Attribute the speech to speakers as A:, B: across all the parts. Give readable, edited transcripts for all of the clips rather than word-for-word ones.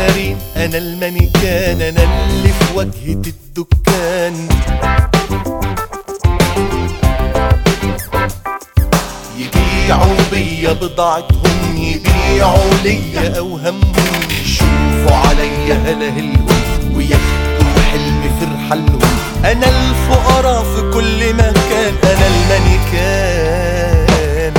A: كريم، انا المانيكان، انا اللي في واجهة الدكان. يبيعوا بيا بضاعتهم، يبيعوا ليا اوهامهم، يشوفوا عليا هلاهلهم وياخدوا حلمي في رحالهم. انا الفقراء في كل مكان، انا المانيكان.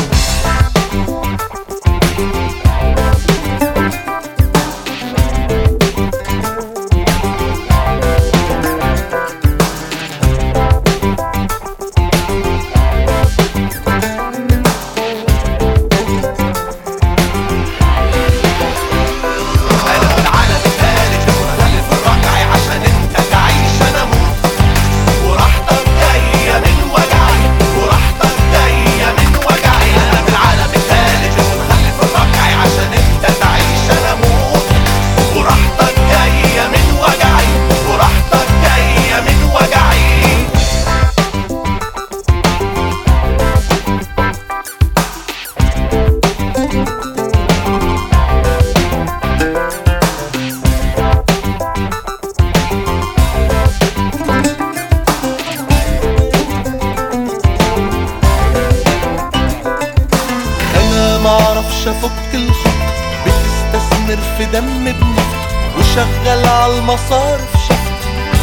A: معرفش افك الخط، بتستثمر في دم ابنك وشغل عالمصارف شفت.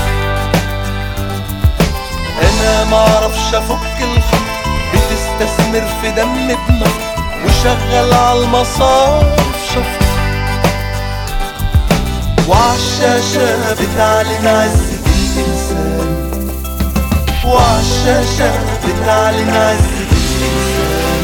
A: انا معرفش افك الخط، بتستثمر في دم ابنك وشغل عالمصارف شفت. وعالشاشة بتعلن عزة الإنسان، وعالشاشة بتعلن عزة الإنسان.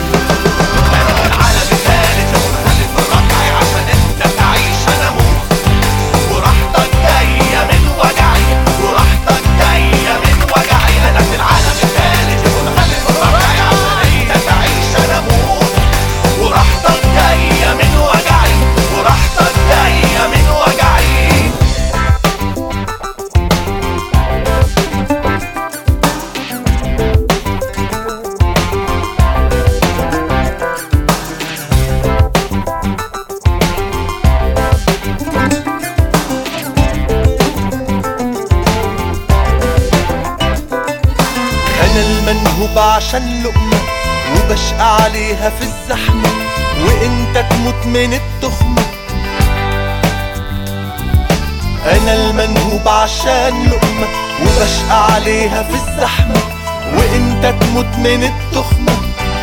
A: أنا المنهوب عشان لقمة وبشقى عليها في الزحمة، وإنت تموت من التخمة. أنا المنهوب عشان لقمة وبشقى عليها في الزحمة، وإنت تموت من التخمة.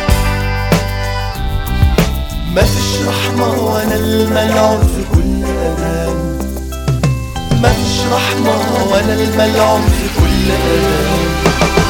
A: مفيش رحمة وأنا الملعون في كل أذان، مفيش رحمة وأنا الملعون في كل أذان.